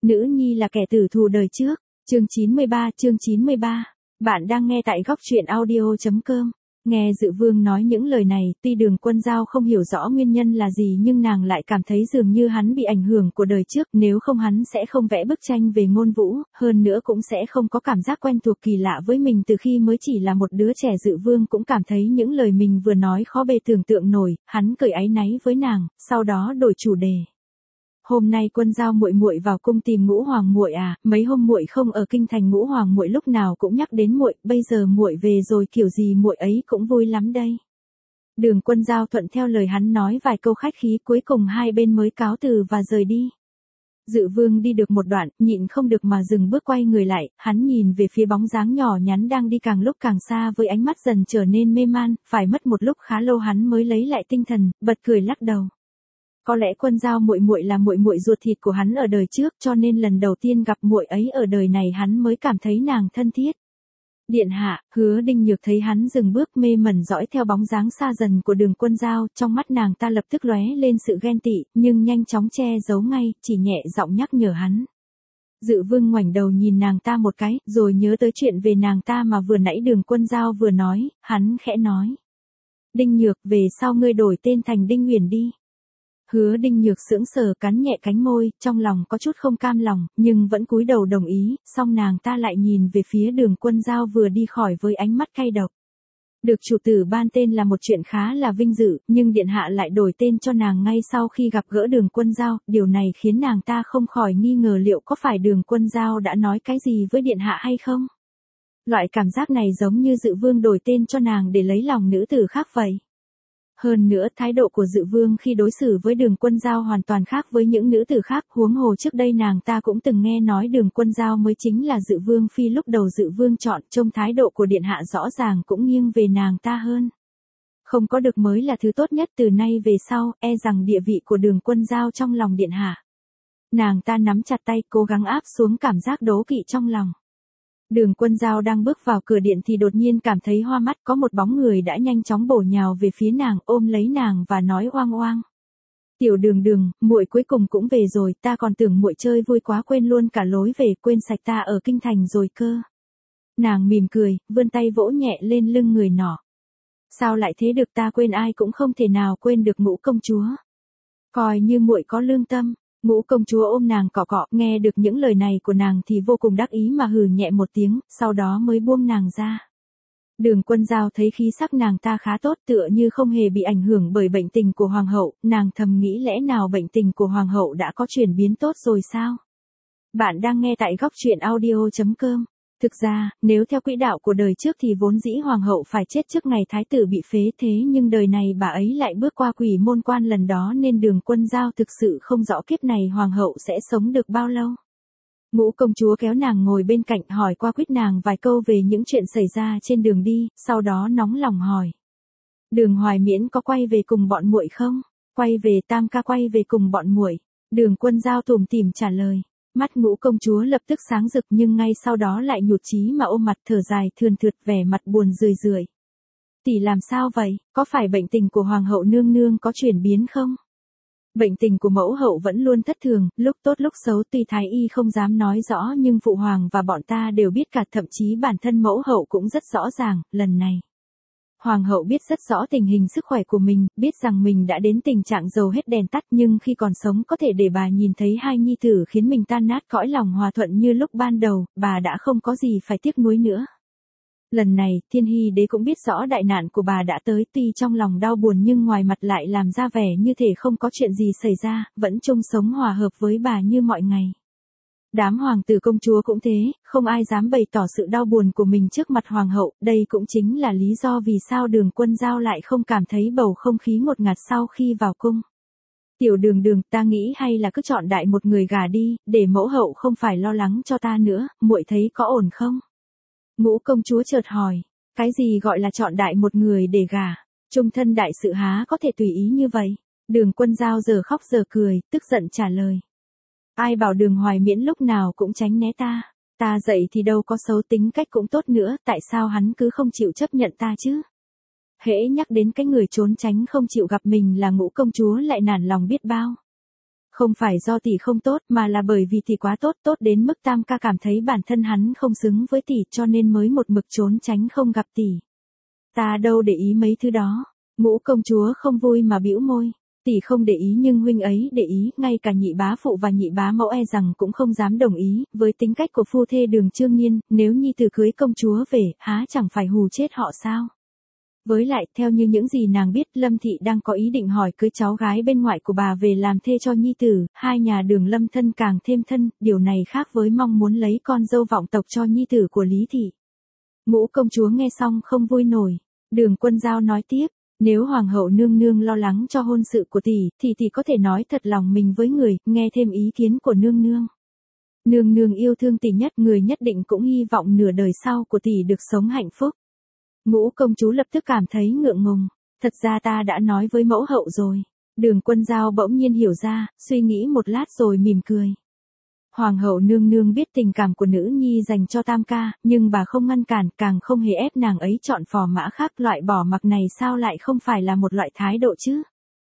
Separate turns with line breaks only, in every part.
Nữ nhi là kẻ tử thù đời trước. Chương 93. Bạn đang nghe tại góc truyện audio.com. Nghe Dự Vương nói những lời này, tuy Đường Quân Dao không hiểu rõ nguyên nhân là gì nhưng nàng lại cảm thấy dường như hắn bị ảnh hưởng của đời trước, nếu không hắn sẽ không vẽ bức tranh về Ngôn Vũ, hơn nữa cũng sẽ không có cảm giác quen thuộc kỳ lạ với mình từ khi mới chỉ là một đứa trẻ. Dự Vương cũng cảm thấy những lời mình vừa nói khó bề tưởng tượng nổi, hắn cười áy náy với nàng, sau đó đổi chủ đề. Hôm nay Quân Dao muội muội vào cung tìm Ngũ Hoàng muội à, mấy hôm muội không ở kinh thành, Ngũ Hoàng muội lúc nào cũng nhắc đến muội, bây giờ muội về rồi kiểu gì muội ấy cũng vui lắm đây. Đường Quân Dao thuận theo lời hắn nói vài câu khách khí, cuối cùng hai bên mới cáo từ và rời đi. Dự Vương đi được một đoạn, nhịn không được mà dừng bước quay người lại, hắn nhìn về phía bóng dáng nhỏ nhắn đang đi càng lúc càng xa với ánh mắt dần trở nên mê man, phải mất một lúc khá lâu hắn mới lấy lại tinh thần, bật cười lắc đầu. Có lẽ Quân Dao muội muội là muội muội ruột thịt của hắn ở đời trước, cho nên lần đầu tiên gặp muội ấy ở đời này hắn mới cảm thấy nàng thân thiết. Điện hạ, Hứa Đinh Nhược thấy hắn dừng bước mê mẩn dõi theo bóng dáng xa dần của Đường Quân Dao, trong mắt nàng ta lập tức lóe lên sự ghen tị, nhưng nhanh chóng che giấu ngay, chỉ nhẹ giọng nhắc nhở hắn. Dự Vương ngoảnh đầu nhìn nàng ta một cái, rồi nhớ tới chuyện về nàng ta mà vừa nãy Đường Quân Dao vừa nói, hắn khẽ nói. Đinh Nhược, về sau ngươi đổi tên thành Đinh Uyển đi. Hứa Đinh Nhược sững sờ cắn nhẹ cánh môi, trong lòng có chút không cam lòng, nhưng vẫn cúi đầu đồng ý, xong nàng ta lại nhìn về phía Đường Quân Dao vừa đi khỏi với ánh mắt cay độc. Được chủ tử ban tên là một chuyện khá là vinh dự, nhưng điện hạ lại đổi tên cho nàng ngay sau khi gặp gỡ Đường Quân Dao, điều này khiến nàng ta không khỏi nghi ngờ liệu có phải Đường Quân Dao đã nói cái gì với điện hạ hay không. Loại cảm giác này giống như Dự Vương đổi tên cho nàng để lấy lòng nữ tử khác vậy. Hơn nữa thái độ của Dự Vương khi đối xử với Đường Quân Dao hoàn toàn khác với những nữ tử khác, huống hồ trước đây nàng ta cũng từng nghe nói Đường Quân Dao mới chính là Dự Vương phi lúc đầu Dự Vương chọn, trông thái độ của điện hạ rõ ràng cũng nghiêng về nàng ta hơn. Không có được mới là thứ tốt nhất, từ nay về sau, e rằng địa vị của Đường Quân Dao trong lòng điện hạ. Nàng ta nắm chặt tay, cố gắng áp xuống cảm giác đố kỵ trong lòng. Đường Quân Dao đang bước vào cửa điện thì đột nhiên cảm thấy hoa mắt, có một bóng người đã nhanh chóng bổ nhào về phía nàng, ôm lấy nàng và nói oang oang. Tiểu Đường Đường, muội cuối cùng cũng về rồi, ta còn tưởng muội chơi vui quá quên luôn cả lối về, quên sạch ta ở kinh thành rồi cơ. Nàng mỉm cười, vươn tay vỗ nhẹ lên lưng người nọ. Sao lại thế được, ta quên ai cũng không thể nào quên được Ngũ công chúa. Coi như muội có lương tâm. Ngũ công chúa ôm nàng cọ cọ, nghe được những lời này của nàng thì vô cùng đắc ý mà hừ nhẹ một tiếng, sau đó mới buông nàng ra. Đường Quân Dao thấy khí sắc nàng ta khá tốt, tựa như không hề bị ảnh hưởng bởi bệnh tình của hoàng hậu, nàng thầm nghĩ lẽ nào bệnh tình của hoàng hậu đã có chuyển biến tốt rồi sao? Bạn đang nghe tại góc truyện audio.com. Thực ra, nếu theo quỹ đạo của đời trước thì vốn dĩ hoàng hậu phải chết trước ngày thái tử bị phế, thế nhưng đời này bà ấy lại bước qua quỷ môn quan lần đó nên Đường Quân Dao thực sự không rõ kiếp này hoàng hậu sẽ sống được bao lâu. Ngũ công chúa kéo nàng ngồi bên cạnh hỏi qua quýt nàng vài câu về những chuyện xảy ra trên đường đi, sau đó nóng lòng hỏi. Đường Hoài Miễn có quay về cùng bọn muội không? Quay về, Tam ca quay về cùng bọn muội. Đường Quân Dao tủm tỉm trả lời. Mắt Ngũ công chúa lập tức sáng rực nhưng ngay sau đó lại nhụt chí mà ôm mặt thở dài thườn thượt, vẻ mặt buồn rười rượi. Tỷ làm sao vậy, có phải bệnh tình của hoàng hậu nương nương có chuyển biến không? Bệnh tình của mẫu hậu vẫn luôn thất thường, lúc tốt lúc xấu, tuy thái y không dám nói rõ nhưng phụ hoàng và bọn ta đều biết cả, thậm chí bản thân mẫu hậu cũng rất rõ ràng, lần này. Hoàng hậu biết rất rõ tình hình sức khỏe của mình, biết rằng mình đã đến tình trạng dầu hết đèn tắt, nhưng khi còn sống có thể để bà nhìn thấy hai nhi tử khiến mình tan nát cõi lòng hòa thuận như lúc ban đầu, bà đã không có gì phải tiếc nuối nữa. Lần này, Thiên Hy đế cũng biết rõ đại nạn của bà đã tới, tuy trong lòng đau buồn nhưng ngoài mặt lại làm ra vẻ như thể không có chuyện gì xảy ra, vẫn chung sống hòa hợp với bà như mọi ngày. Đám hoàng tử công chúa cũng thế, không ai dám bày tỏ sự đau buồn của mình trước mặt hoàng hậu, đây cũng chính là lý do vì sao Đường Quân Dao lại không cảm thấy bầu không khí ngột ngạt sau khi vào cung. Tiểu Đường Đường, ta nghĩ hay là cứ chọn đại một người gả đi, để mẫu hậu không phải lo lắng cho ta nữa, muội thấy có ổn không? Ngũ công chúa chợt hỏi, cái gì gọi là chọn đại một người để gả? Trung thân đại sự há có thể tùy ý như vậy? Đường Quân Dao giờ khóc giờ cười, tức giận trả lời. Ai bảo Đường Hoài Miễn lúc nào cũng tránh né ta, ta dạy thì đâu có xấu, tính cách cũng tốt nữa, tại sao hắn cứ không chịu chấp nhận ta chứ? Hễ nhắc đến cái người trốn tránh không chịu gặp mình là Ngũ công chúa lại nản lòng biết bao. Không phải do tỷ không tốt mà là bởi vì tỷ quá tốt, tốt đến mức tam ca cảm thấy bản thân hắn không xứng với tỷ cho nên mới một mực trốn tránh không gặp tỷ. Ta đâu để ý mấy thứ đó. Ngũ công chúa không vui mà bĩu môi. Tỷ không để ý nhưng huynh ấy để ý, ngay cả nhị bá phụ và nhị bá mẫu e rằng cũng không dám đồng ý, với tính cách của phu thê Đường Chương Nhiên, nếu nhi tử cưới công chúa về, há chẳng phải hù chết họ sao? Với lại, theo như những gì nàng biết, Lâm Thị đang có ý định hỏi cưới cháu gái bên ngoại của bà về làm thê cho nhi tử, hai nhà Đường Lâm thân càng thêm thân, điều này khác với mong muốn lấy con dâu vọng tộc cho nhi tử của Lý Thị. Ngũ công chúa nghe xong không vui nổi. Đường Quân Giao nói tiếp, nếu hoàng hậu nương nương lo lắng cho hôn sự của tỷ, thì tỷ có thể nói thật lòng mình với người, nghe thêm ý kiến của nương nương. Nương nương yêu thương tỷ nhất, người nhất định cũng hy vọng nửa đời sau của tỷ được sống hạnh phúc. Ngũ công chúa lập tức cảm thấy ngượng ngùng, thật ra ta đã nói với mẫu hậu rồi. Đường Quân Giao bỗng nhiên hiểu ra, suy nghĩ một lát rồi mỉm cười. Hoàng hậu nương nương biết tình cảm của nữ nhi dành cho tam ca, nhưng bà không ngăn cản, càng không hề ép nàng ấy chọn phò mã khác, loại bỏ mặc này sao lại không phải là một loại thái độ chứ?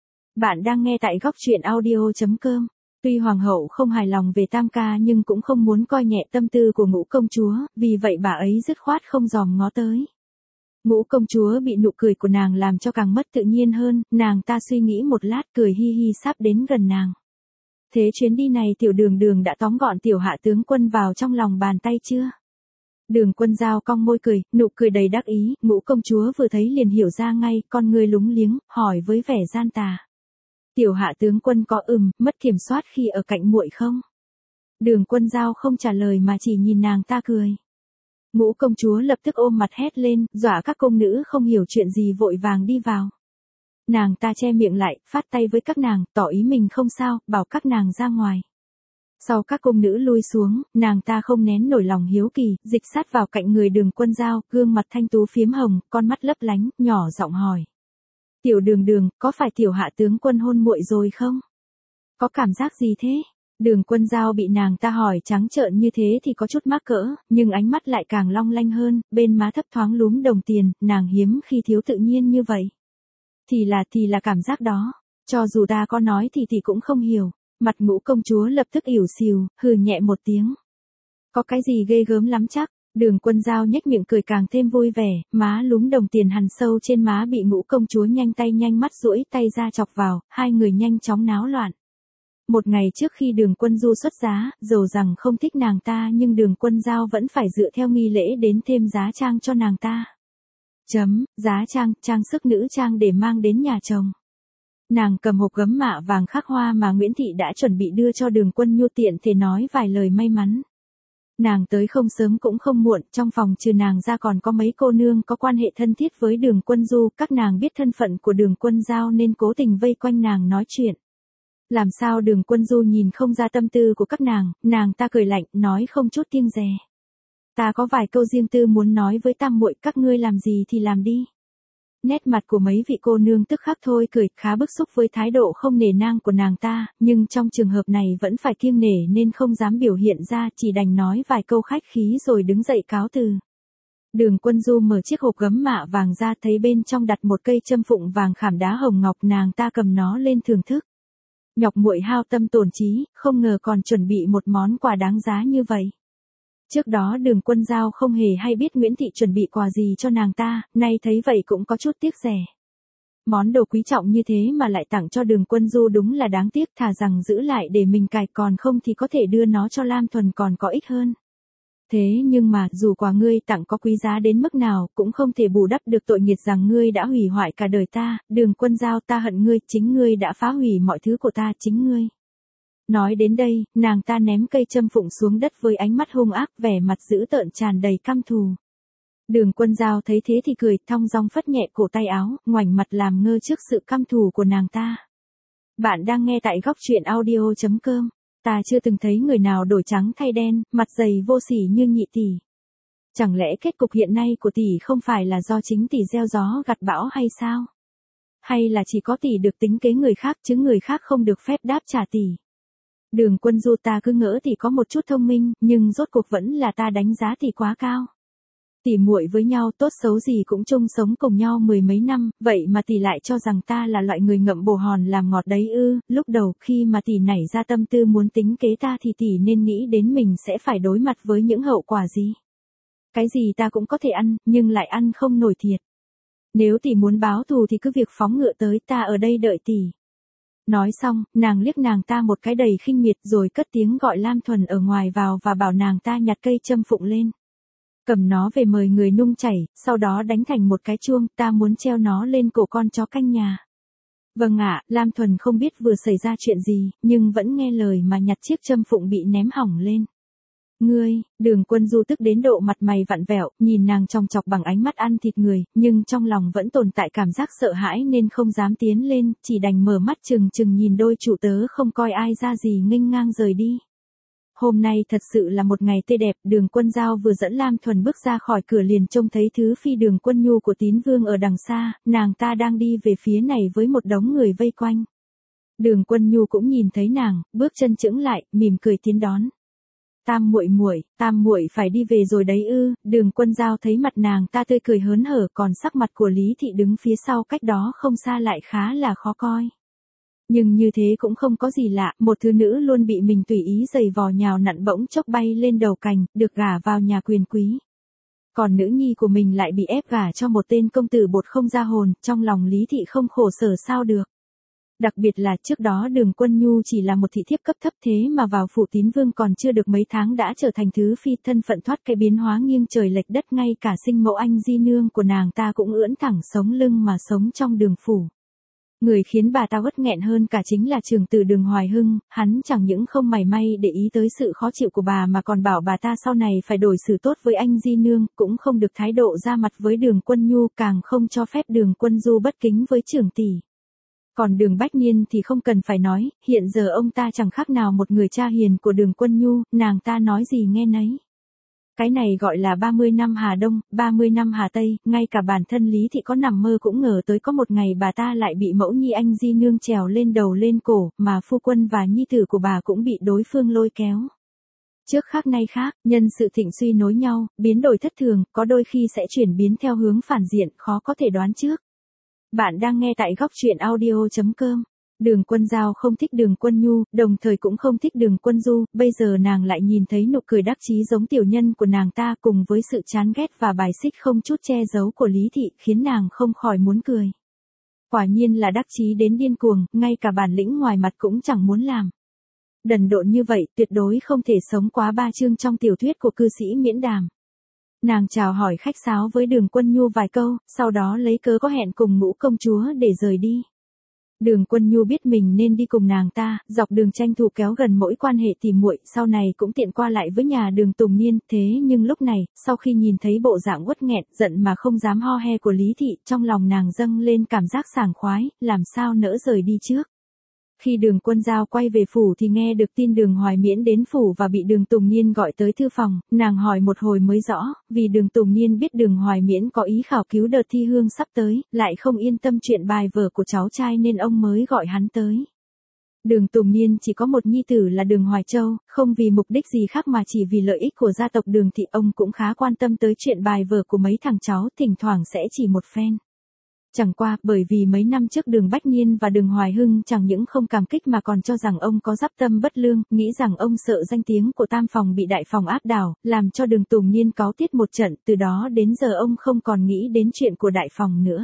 Bạn đang nghe tại góc truyện audio.com. Tuy hoàng hậu không hài lòng về tam ca nhưng cũng không muốn coi nhẹ tâm tư của ngũ công chúa, vì vậy bà ấy dứt khoát không dòm ngó tới. Ngũ công chúa bị nụ cười của nàng làm cho càng mất tự nhiên hơn, nàng ta suy nghĩ một lát cười hi hi sắp đến gần nàng. Thế chuyến đi này tiểu Đường Đường đã tóm gọn tiểu hạ tướng quân vào trong lòng bàn tay chưa? Đường Quân Giao cong môi cười, nụ cười đầy đắc ý, ngũ công chúa vừa thấy liền hiểu ra ngay, con người lúng liếng, hỏi với vẻ gian tà. Tiểu hạ tướng quân có mất kiểm soát khi ở cạnh muội không? Đường Quân Giao không trả lời mà chỉ nhìn nàng ta cười. Ngũ công chúa lập tức ôm mặt hét lên, dọa các công nữ không hiểu chuyện gì vội vàng đi vào. Nàng ta che miệng lại, phát tay với các nàng, tỏ ý mình không sao, bảo các nàng ra ngoài. Sau các công nữ lui xuống, nàng ta không nén nổi lòng hiếu kỳ, dịch sát vào cạnh người Đường Quân Giao, gương mặt thanh tú phiếm hồng, con mắt lấp lánh, nhỏ giọng hỏi. Tiểu Đường Đường, có phải tiểu hạ tướng quân hôn muội rồi không? Có cảm giác gì thế? Đường Quân Giao bị nàng ta hỏi trắng trợn như thế thì có chút mắc cỡ, nhưng ánh mắt lại càng long lanh hơn, bên má thấp thoáng lúm đồng tiền, nàng hiếm khi thiếu tự nhiên như vậy. Thì là cảm giác đó, cho dù ta có nói thì cũng không hiểu. Mặt ngũ công chúa lập tức ỉu xìu, hừ nhẹ một tiếng. Có cái gì ghê gớm lắm chắc? Đường Quân Giao nhếch miệng cười càng thêm vui vẻ, má lúm đồng tiền hằn sâu trên má bị ngũ công chúa nhanh tay nhanh mắt duỗi tay ra chọc vào, hai người nhanh chóng náo loạn. Một ngày trước khi Đường Quân Du xuất giá, dầu rằng không thích nàng ta nhưng Đường Quân Giao vẫn phải dựa theo nghi lễ đến thêm giá trang cho nàng ta. Giá trang, trang sức nữ trang để mang đến nhà chồng. Nàng cầm hộp gấm mạ vàng khắc hoa mà Nguyễn Thị đã chuẩn bị đưa cho Đường Quân Nhu tiện thể nói vài lời may mắn. Nàng tới không sớm cũng không muộn, trong phòng trừ nàng ra còn có mấy cô nương có quan hệ thân thiết với Đường Quân Du, các nàng biết thân phận của Đường Quân Giao nên cố tình vây quanh nàng nói chuyện. Làm sao Đường Quân Du nhìn không ra tâm tư của các nàng ta cười lạnh, nói không chút kiêng dè. Ta có vài câu riêng tư muốn nói với tam muội, các ngươi làm gì thì làm đi. Nét mặt của mấy vị cô nương tức khắc thôi cười, khá bức xúc với thái độ không nể nang của nàng ta, nhưng trong trường hợp này vẫn phải kiêng nể nên không dám biểu hiện ra, chỉ đành nói vài câu khách khí rồi đứng dậy cáo từ. Đường Quân Du mở chiếc hộp gấm mạ vàng ra, thấy bên trong đặt một cây châm phụng vàng khảm đá hồng ngọc, nàng ta cầm nó lên thưởng thức. Nhọc muội hao tâm tổn trí, không ngờ còn chuẩn bị một món quà đáng giá như vậy. Trước đó Đường Quân Giao không hề hay biết Nguyễn Thị chuẩn bị quà gì cho nàng ta, nay thấy vậy cũng có chút tiếc rẻ. Món đồ quý trọng như thế mà lại tặng cho Đường Quân Du đúng là đáng tiếc, thà rằng giữ lại để mình cài, còn không thì có thể đưa nó cho Lam Thuần còn có ích hơn. Thế nhưng mà, dù quà ngươi tặng có quý giá đến mức nào, cũng không thể bù đắp được tội nghiệt rằng ngươi đã hủy hoại cả đời ta, Đường Quân Giao, ta hận ngươi, chính ngươi đã phá hủy mọi thứ của ta, chính ngươi. Nói đến đây, nàng ta ném cây châm phụng xuống đất với ánh mắt hung ác, vẻ mặt dữ tợn tràn đầy căm thù. Đường Quân Giao thấy thế thì cười, thong dong phất nhẹ cổ tay áo, ngoảnh mặt làm ngơ trước sự căm thù của nàng ta. Bạn đang nghe tại góc truyện audio.com. Ta chưa từng thấy người nào đổi trắng thay đen, mặt dày vô sỉ như nhị tỷ. Chẳng lẽ kết cục hiện nay của tỷ không phải là do chính tỷ gieo gió gặt bão hay sao? Hay là chỉ có tỷ được tính kế người khác chứ người khác không được phép đáp trả tỷ? Đường Quân Du, ta cứ ngỡ tỷ có một chút thông minh, nhưng rốt cuộc vẫn là ta đánh giá tỷ quá cao. Tỉ muội với nhau tốt xấu gì cũng chung sống cùng nhau mười mấy năm, vậy mà tỷ lại cho rằng ta là loại người ngậm bồ hòn làm ngọt đấy ư? Lúc đầu khi mà tỷ nảy ra tâm tư muốn tính kế ta thì tỷ nên nghĩ đến mình sẽ phải đối mặt với những hậu quả gì. Cái gì ta cũng có thể ăn, nhưng lại ăn không nổi thiệt. Nếu tỷ muốn báo thù thì cứ việc phóng ngựa tới, ta ở đây đợi tỷ. Nói xong, nàng liếc nàng ta một cái đầy khinh miệt rồi cất tiếng gọi Lam Thuần ở ngoài vào và bảo nàng ta nhặt cây châm phụng lên. Cầm nó về mời người nung chảy, sau đó đánh thành một cái chuông, ta muốn treo nó lên cổ con chó canh nhà. Vâng ạ, Lam Thuần không biết vừa xảy ra chuyện gì, nhưng vẫn nghe lời mà nhặt chiếc châm phụng bị ném hỏng lên. Ngươi, Đường Quân Du tức đến độ mặt mày vặn vẹo, nhìn nàng chòng chọc bằng ánh mắt ăn thịt người, nhưng trong lòng vẫn tồn tại cảm giác sợ hãi nên không dám tiến lên, chỉ đành mở mắt chừng chừng nhìn đôi chủ tớ không coi ai ra gì nghênh ngang rời đi. Hôm nay thật sự là một ngày tươi đẹp, Đường Quân Giao vừa dẫn Lam Thuần bước ra khỏi cửa liền trông thấy thứ phi Đường Quân Nhu của Tín Vương ở đằng xa, nàng ta đang đi về phía này với một đống người vây quanh. Đường Quân Nhu cũng nhìn thấy nàng, bước chân chững lại, mỉm cười tiến đón. Tam muội phải đi về rồi đấy ư? Đường Quân Giao thấy mặt nàng ta tươi cười hớn hở, còn sắc mặt của Lý Thị đứng phía sau cách đó không xa lại khá là khó coi. Nhưng như thế cũng không có gì lạ, một thứ nữ luôn bị mình tùy ý giày vò nhào nặn bỗng chốc bay lên đầu cành, được gả vào nhà quyền quý. Còn nữ nhi của mình lại bị ép gả cho một tên công tử bột không ra hồn, trong lòng Lý Thị không khổ sở sao được. Đặc biệt là trước đó Đường Quân Nhu chỉ là một thị thiếp cấp thấp thế mà vào phủ Tín Vương còn chưa được mấy tháng đã trở thành thứ phi, thân phận thoát cái biến hóa nghiêng trời lệch đất, ngay cả sinh mẫu anh di nương của nàng ta cũng ưỡn thẳng sống lưng mà sống trong đường phủ. Người khiến bà ta uất nghẹn hơn cả chính là trưởng tử Đường Hoài Hưng, hắn chẳng những không mảy may để ý tới sự khó chịu của bà mà còn bảo bà ta sau này phải đối xử tốt với anh di nương, cũng không được thái độ ra mặt với Đường Quân Nhu, càng không cho phép Đường Quân Du bất kính với trưởng tỷ. Còn Đường Bách Niên thì không cần phải nói, hiện giờ ông ta chẳng khác nào một người cha hiền của Đường Quân Nhu, nàng ta nói gì nghe nấy. Cái này gọi là 30 năm Hà Đông, 30 năm Hà Tây, ngay cả bản thân Lý Thị có nằm mơ cũng ngờ tới có một ngày bà ta lại bị mẫu nhi anh di nương trèo lên đầu lên cổ, mà phu quân và nhi tử của bà cũng bị đối phương lôi kéo. Trước khác nay khác, nhân sự thịnh suy nối nhau, biến đổi thất thường, có đôi khi sẽ chuyển biến theo hướng phản diện, khó có thể đoán trước. Bạn đang nghe tại góc truyện audio.com. Đường Quân Giao không thích Đường Quân Nhu, đồng thời cũng không thích Đường Quân Du, bây giờ nàng lại nhìn thấy nụ cười đắc chí giống tiểu nhân của nàng ta cùng với sự chán ghét và bài xích không chút che giấu của Lý Thị khiến nàng không khỏi muốn cười. Quả nhiên là đắc chí đến điên cuồng, ngay cả bản lĩnh ngoài mặt cũng chẳng muốn làm. Đần độn như vậy tuyệt đối không thể sống quá 3 chương trong tiểu thuyết của cư sĩ Miễn Đàm. Nàng chào hỏi khách sáo với Đường Quân Nhu vài câu, sau đó lấy cớ có hẹn cùng Ngũ công chúa để rời đi. Đường Quân Nhu biết mình nên đi cùng nàng ta, dọc đường tranh thủ kéo gần mỗi quan hệ tỉ muội, sau này cũng tiện qua lại với nhà Đường Tùng Niên, thế nhưng lúc này, sau khi nhìn thấy bộ dạng uất nghẹn, giận mà không dám ho he của Lý Thị, trong lòng nàng dâng lên cảm giác sảng khoái, làm sao nỡ rời đi trước. Khi Đường Quân Giao quay về phủ thì nghe được tin Đường Hoài Miễn đến phủ và bị Đường Tùng Niên gọi tới thư phòng, nàng hỏi một hồi mới rõ, vì Đường Tùng Niên biết Đường Hoài Miễn có ý khảo cứu đợt thi hương sắp tới, lại không yên tâm chuyện bài vở của cháu trai nên ông mới gọi hắn tới. Đường Tùng Niên chỉ có một nhi tử là Đường Hoài Châu, không vì mục đích gì khác mà chỉ vì lợi ích của gia tộc Đường Thị, ông cũng khá quan tâm tới chuyện bài vở của mấy thằng cháu, thỉnh thoảng sẽ chỉ một phen. Chẳng qua, bởi vì mấy năm trước Đường Bách Niên và Đường Hoài Hưng chẳng những không cảm kích mà còn cho rằng ông có giáp tâm bất lương, nghĩ rằng ông sợ danh tiếng của tam phòng bị đại phòng áp đảo, làm cho Đường Tùng Niên cáu tiết một trận, từ đó đến giờ ông không còn nghĩ đến chuyện của đại phòng nữa.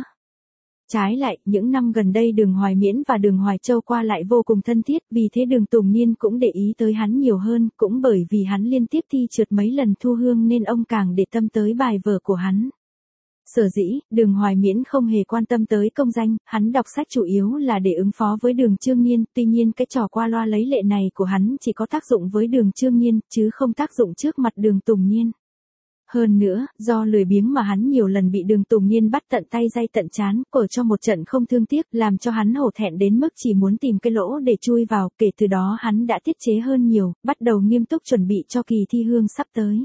Trái lại, những năm gần đây Đường Hoài Miễn và Đường Hoài Châu qua lại vô cùng thân thiết, vì thế Đường Tùng Niên cũng để ý tới hắn nhiều hơn, cũng bởi vì hắn liên tiếp thi trượt mấy lần thu hương nên ông càng để tâm tới bài vở của hắn. Sở dĩ, Đường Hoài Miễn không hề quan tâm tới công danh, hắn đọc sách chủ yếu là để ứng phó với Đường Chương Niên, tuy nhiên cái trò qua loa lấy lệ này của hắn chỉ có tác dụng với Đường Chương Niên, chứ không tác dụng trước mặt Đường Tùng Niên. Hơn nữa, do lười biếng mà hắn nhiều lần bị Đường Tùng Niên bắt tận tay day tận trán, cở cho một trận không thương tiếc, làm cho hắn hổ thẹn đến mức chỉ muốn tìm cái lỗ để chui vào, kể từ đó hắn đã tiết chế hơn nhiều, bắt đầu nghiêm túc chuẩn bị cho kỳ thi hương sắp tới.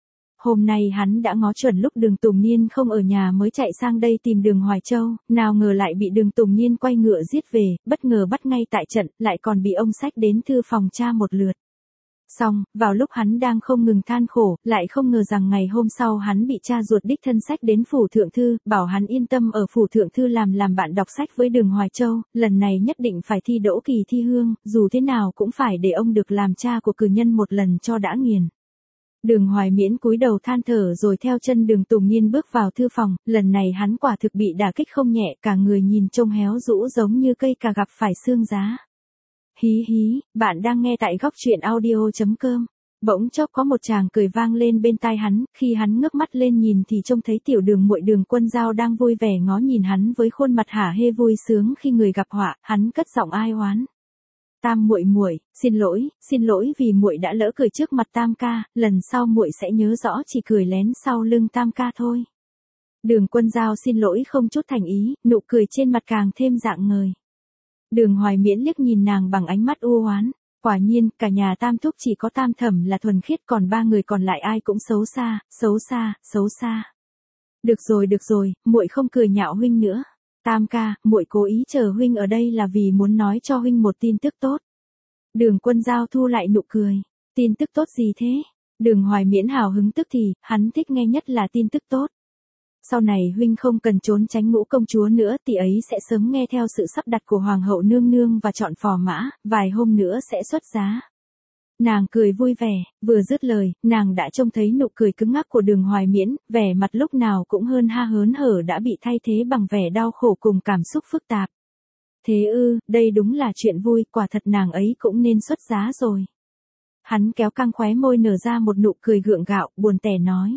Hôm nay hắn đã ngó chuẩn lúc Đường Tùng Niên không ở nhà mới chạy sang đây tìm Đường Hoài Châu, nào ngờ lại bị Đường Tùng Niên quay ngựa giết về, bất ngờ bắt ngay tại trận, lại còn bị ông xách đến thư phòng tra một lượt. Xong, vào lúc hắn đang không ngừng than khổ, lại không ngờ rằng ngày hôm sau hắn bị cha ruột đích thân sách đến phủ thượng thư, bảo hắn yên tâm ở phủ thượng thư làm bạn đọc sách với Đường Hoài Châu, lần này nhất định phải thi đỗ kỳ thi hương, dù thế nào cũng phải để ông được làm cha của cử nhân một lần cho đã nghiền. Đường Hoài Miễn cúi đầu than thở rồi theo chân Đường Tùng Niên bước vào thư phòng, lần này hắn quả thực bị đả kích không nhẹ, cả người nhìn trông héo rũ giống như cây cà gặp phải xương giá. Hí hí, bạn đang nghe tại góc truyện audio.com. Bỗng chốc có một tràng cười vang lên bên tai hắn, khi hắn ngước mắt lên nhìn thì trông thấy tiểu Đường muội Đường Quân Dao đang vui vẻ ngó nhìn hắn với khuôn mặt hả hê vui sướng khi người gặp họa, hắn cất giọng ai oán. Tam muội muội, xin lỗi vì muội đã lỡ cười trước mặt Tam ca, lần sau muội sẽ nhớ rõ chỉ cười lén sau lưng Tam ca thôi. Đường Quân Dao xin lỗi không chút thành ý, nụ cười trên mặt càng thêm rạng ngời. Đường Hoài Miễn liếc nhìn nàng bằng ánh mắt u oán, quả nhiên, cả nhà Tam thúc chỉ có Tam thẩm là thuần khiết, còn ba người còn lại ai cũng xấu xa, xấu xa, xấu xa. Được rồi, muội không cười nhạo huynh nữa. Tam ca, muội cố ý chờ huynh ở đây là vì muốn nói cho huynh một tin tức tốt. Đường Quân Dao thu lại nụ cười. Tin tức tốt gì thế? Đường Hoài Miễn hào hứng tức thì, hắn thích nghe nhất là tin tức tốt. Sau này huynh không cần trốn tránh Ngũ công chúa nữa, tỷ ấy sẽ sớm nghe theo sự sắp đặt của Hoàng hậu nương nương và chọn phò mã, vài hôm nữa sẽ xuất giá. Nàng cười vui vẻ, vừa dứt lời, nàng đã trông thấy nụ cười cứng ngắc của Đường Hoài Miễn, vẻ mặt lúc nào cũng hơn ha hớn hở đã bị thay thế bằng vẻ đau khổ cùng cảm xúc phức tạp. Thế ư, đây đúng là chuyện vui, quả thật nàng ấy cũng nên xuất giá rồi. Hắn kéo căng khóe môi nở ra một nụ cười gượng gạo, buồn tẻ nói.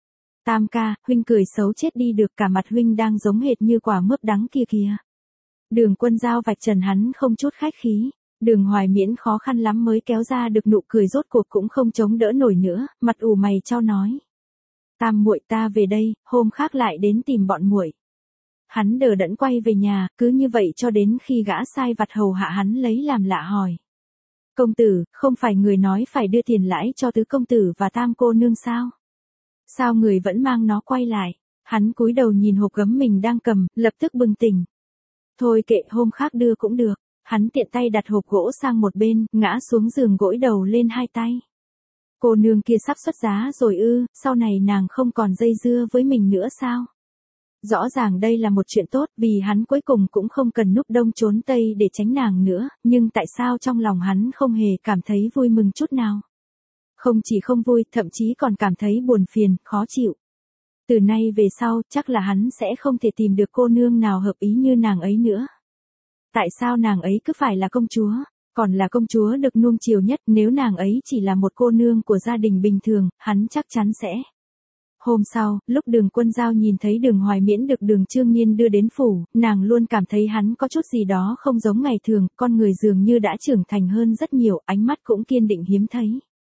Tam ca, huynh cười xấu chết đi được, cả mặt huynh đang giống hệt như quả mướp đắng kia kìa. Đường Quân Dao vạch trần hắn không chút khách khí. Đường Hoài Miễn khó khăn lắm mới kéo ra được nụ cười, rốt cuộc cũng không chống đỡ nổi nữa, mặt ủ mày chau nói. Tam muội, ta về đây, hôm khác lại đến tìm bọn muội. Hắn đờ đẫn quay về nhà, cứ như vậy cho đến khi gã sai vặt hầu hạ hắn lấy làm lạ hỏi. Công tử, không phải người nói phải đưa tiền lãi cho tứ công tử và Tam cô nương sao? Sao người vẫn mang nó quay lại? Hắn cúi đầu nhìn hộp gấm mình đang cầm, lập tức bừng tỉnh. Thôi kệ, hôm khác đưa cũng được. Hắn tiện tay đặt hộp gỗ sang một bên, ngã xuống giường gối đầu lên hai tay. Cô nương kia sắp xuất giá rồi ư, sau này nàng không còn dây dưa với mình nữa sao? Rõ ràng đây là một chuyện tốt, vì hắn cuối cùng cũng không cần núp đông trốn tây để tránh nàng nữa, nhưng tại sao trong lòng hắn không hề cảm thấy vui mừng chút nào? Không chỉ không vui, thậm chí còn cảm thấy buồn phiền, khó chịu. Từ nay về sau, chắc là hắn sẽ không thể tìm được cô nương nào hợp ý như nàng ấy nữa. Tại sao nàng ấy cứ phải là công chúa, còn là công chúa được nuông chiều nhất, nếu nàng ấy chỉ là một cô nương của gia đình bình thường, hắn chắc chắn sẽ. Hôm sau, lúc Đường Quân Dao nhìn thấy Đường Hoài Miễn được Đường Trương Nhiên đưa đến phủ, nàng luôn cảm thấy hắn có chút gì đó không giống ngày thường, con người dường như đã trưởng thành hơn rất nhiều, ánh mắt cũng kiên định hiếm thấy.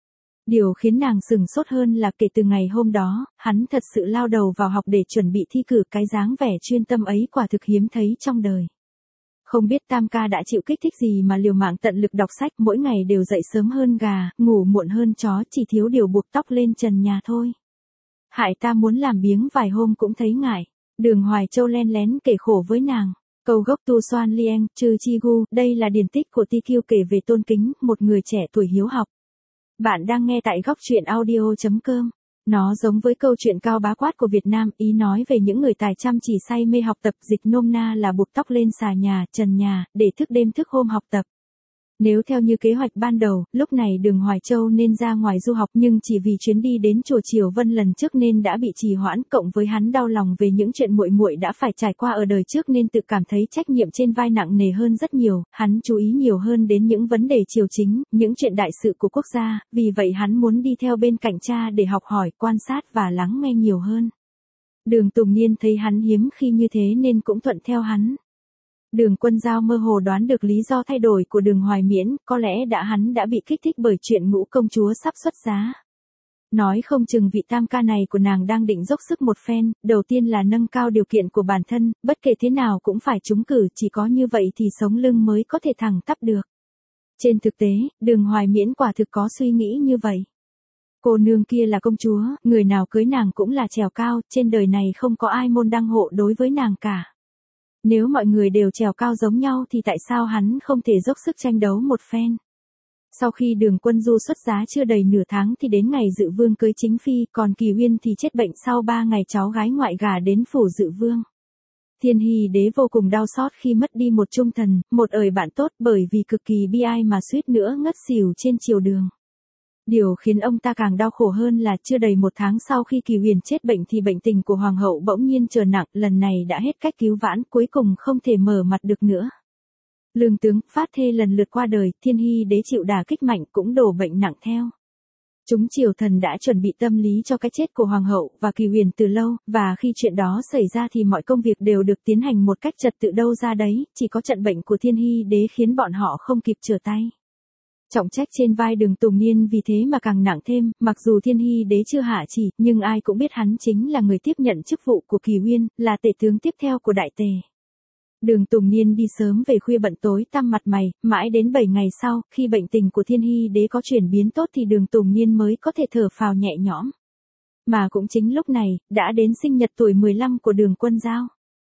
Điều khiến nàng sừng sốt hơn là kể từ ngày hôm đó, hắn thật sự lao đầu vào học để chuẩn bị thi cử, cái dáng vẻ chuyên tâm ấy quả thực hiếm thấy trong đời. Không biết Tam ca đã chịu kích thích gì mà liều mạng tận lực đọc sách, mỗi ngày đều dậy sớm hơn gà, ngủ muộn hơn chó, chỉ thiếu điều buộc tóc lên trần nhà thôi. Hại ta muốn làm biếng vài hôm cũng thấy ngại. Đường Hoài Châu len lén kể khổ với nàng. Câu gốc tu soan lieng, trừ chi gu, đây là điển tích của Ti Kiêu kể về Tôn Kính, một người trẻ tuổi hiếu học. Bạn đang nghe tại góc truyện audio.com. Nó giống với câu chuyện Cao Bá Quát của Việt Nam, ý nói về những người tài chăm chỉ say mê học tập, dịch nôm na là buộc tóc lên xà nhà, trần nhà, để thức đêm thức hôm học tập. Nếu theo như kế hoạch ban đầu, lúc này Đường Hoài Châu nên ra ngoài du học, nhưng chỉ vì chuyến đi đến chùa Triều Vân lần trước nên đã bị trì hoãn, cộng với hắn đau lòng về những chuyện muội muội đã phải trải qua ở đời trước nên tự cảm thấy trách nhiệm trên vai nặng nề hơn rất nhiều, hắn chú ý nhiều hơn đến những vấn đề triều chính, những chuyện đại sự của quốc gia, vì vậy hắn muốn đi theo bên cạnh cha để học hỏi, quan sát và lắng nghe nhiều hơn. Đường Tùng Niên thấy hắn hiếm khi như thế nên cũng thuận theo hắn. Đường Quân Dao mơ hồ đoán được lý do thay đổi của Đường Hoài Miễn, có lẽ hắn đã bị kích thích bởi chuyện Ngũ công chúa sắp xuất giá. Nói không chừng vị Tam ca này của nàng đang định dốc sức một phen, đầu tiên là nâng cao điều kiện của bản thân, bất kể thế nào cũng phải trúng cử, chỉ có như vậy thì sống lưng mới có thể thẳng tắp được. Trên thực tế, Đường Hoài Miễn quả thực có suy nghĩ như vậy. Cô nương kia là công chúa, người nào cưới nàng cũng là trèo cao, trên đời này không có ai môn đăng hộ đối với nàng cả. Nếu mọi người đều trèo cao giống nhau thì tại sao hắn không thể dốc sức tranh đấu một phen? Sau khi Đường Quân Du xuất giá chưa đầy nửa tháng thì đến ngày Dự Vương cưới chính phi, còn Kỳ Uyên thì chết bệnh sau 3 ngày cháu gái ngoại gả đến phủ Dự Vương. Thiên Hy đế vô cùng đau xót khi mất đi một trung thần, một ời bạn tốt, bởi vì cực kỳ bi ai mà suýt nữa ngất xỉu trên triều đường. Điều khiến ông ta càng đau khổ hơn là chưa đầy 1 tháng sau khi Kỳ Huyền chết bệnh thì bệnh tình của hoàng hậu bỗng nhiên trở nặng, lần này đã hết cách cứu vãn, cuối cùng không thể mở mặt được nữa. Lương tướng, Phát Thê lần lượt qua đời, Thiên Hy đế chịu đả kích mạnh cũng đổ bệnh nặng theo. Chúng triều thần đã chuẩn bị tâm lý cho cái chết của hoàng hậu và Kỳ Huyền từ lâu, và khi chuyện đó xảy ra thì mọi công việc đều được tiến hành một cách trật tự đâu ra đấy, chỉ có trận bệnh của Thiên Hy đế khiến bọn họ không kịp trở tay. Trọng trách trên vai Đường Tùng Niên vì thế mà càng nặng thêm, mặc dù Thiên Hy đế chưa hạ chỉ, nhưng ai cũng biết hắn chính là người tiếp nhận chức vụ của Kỳ Uyên, là tể tướng tiếp theo của Đại Tề. Đường Tùng Niên đi sớm về khuya bận tối tăm mặt mày, mãi đến 7 ngày sau, khi bệnh tình của Thiên Hy đế có chuyển biến tốt thì Đường Tùng Niên mới có thể thở phào nhẹ nhõm. Mà cũng chính lúc này, đã đến sinh nhật tuổi 15 của Đường Quân Giao.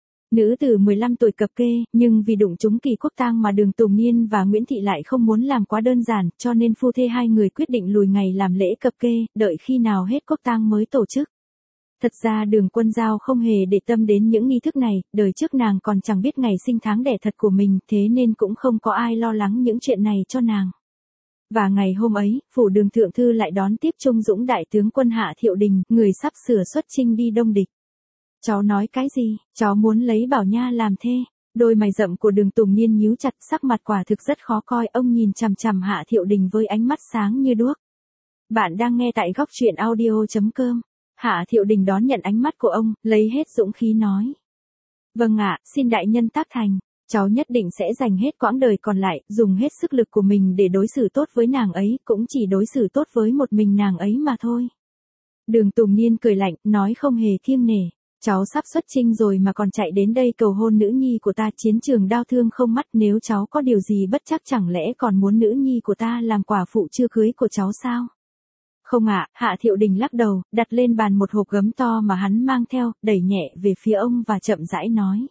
Nữ tử 15 tuổi cập kê, nhưng vì đụng trúng kỳ quốc tang mà Đường Tùng Niên và Nguyễn Thị lại không muốn làm quá đơn giản, cho nên phu thê hai người quyết định lùi ngày làm lễ cập kê, đợi khi nào hết quốc tang mới tổ chức. Thật ra Đường Quân Giao không hề để tâm đến những nghi thức này, đời trước nàng còn chẳng biết ngày sinh tháng đẻ thật của mình, thế nên cũng không có ai lo lắng những chuyện này cho nàng. Và ngày hôm ấy, phủ Đường thượng thư lại đón tiếp Trung Dũng đại tướng quân Hạ Thiệu Đình, người sắp sửa xuất chinh đi Đông Địch. Cháu nói cái gì? Cháu muốn lấy Bảo Nha làm thê. Đôi mày rậm của Đường Tùng Niên nhíu chặt, sắc mặt quả thực rất khó coi, ông nhìn chằm chằm Hạ Thiệu Đình với ánh mắt sáng như đuốc. Bạn đang nghe tại góc truyện audio.com. Hạ Thiệu Đình đón nhận ánh mắt của ông, lấy hết dũng khí nói. Vâng ạ, xin đại nhân tác thành. Cháu nhất định sẽ dành hết quãng đời còn lại, dùng hết sức lực của mình để đối xử tốt với nàng ấy, cũng chỉ đối xử tốt với một mình nàng ấy mà thôi. Đường Tùng Niên cười lạnh, nói không hề kiêng nể. Cháu sắp xuất chinh rồi mà còn chạy đến đây cầu hôn nữ nhi của ta, chiến trường đau thương không mắt, nếu cháu có điều gì bất chắc chẳng lẽ còn muốn nữ nhi của ta làm quả phụ chưa cưới của cháu sao? Không ạ, Hạ Thiệu Đình lắc đầu, đặt lên bàn một hộp gấm to mà hắn mang theo, đẩy nhẹ về phía ông và chậm rãi nói.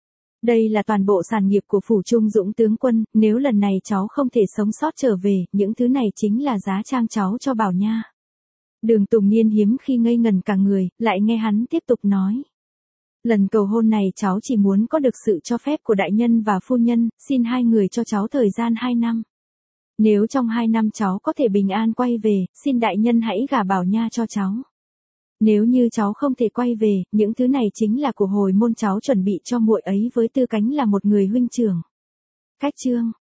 Đây là toàn bộ sản nghiệp của phủ Trung Dũng tướng quân, nếu lần này cháu không thể sống sót trở về, những thứ này chính là giá trang cháu cho Bảo Nha. Đường Tùng Niên hiếm khi ngây ngần cả người, lại nghe hắn tiếp tục nói. Lần cầu hôn này cháu chỉ muốn có được sự cho phép của đại nhân và phu nhân, xin hai người cho cháu thời gian 2 năm. Nếu trong 2 năm cháu có thể bình an quay về, xin đại nhân hãy gả Bảo Nha cho cháu. Nếu như cháu không thể quay về, những thứ này chính là của hồi môn cháu chuẩn bị cho muội ấy với tư cách là một người huynh trưởng. Cách chương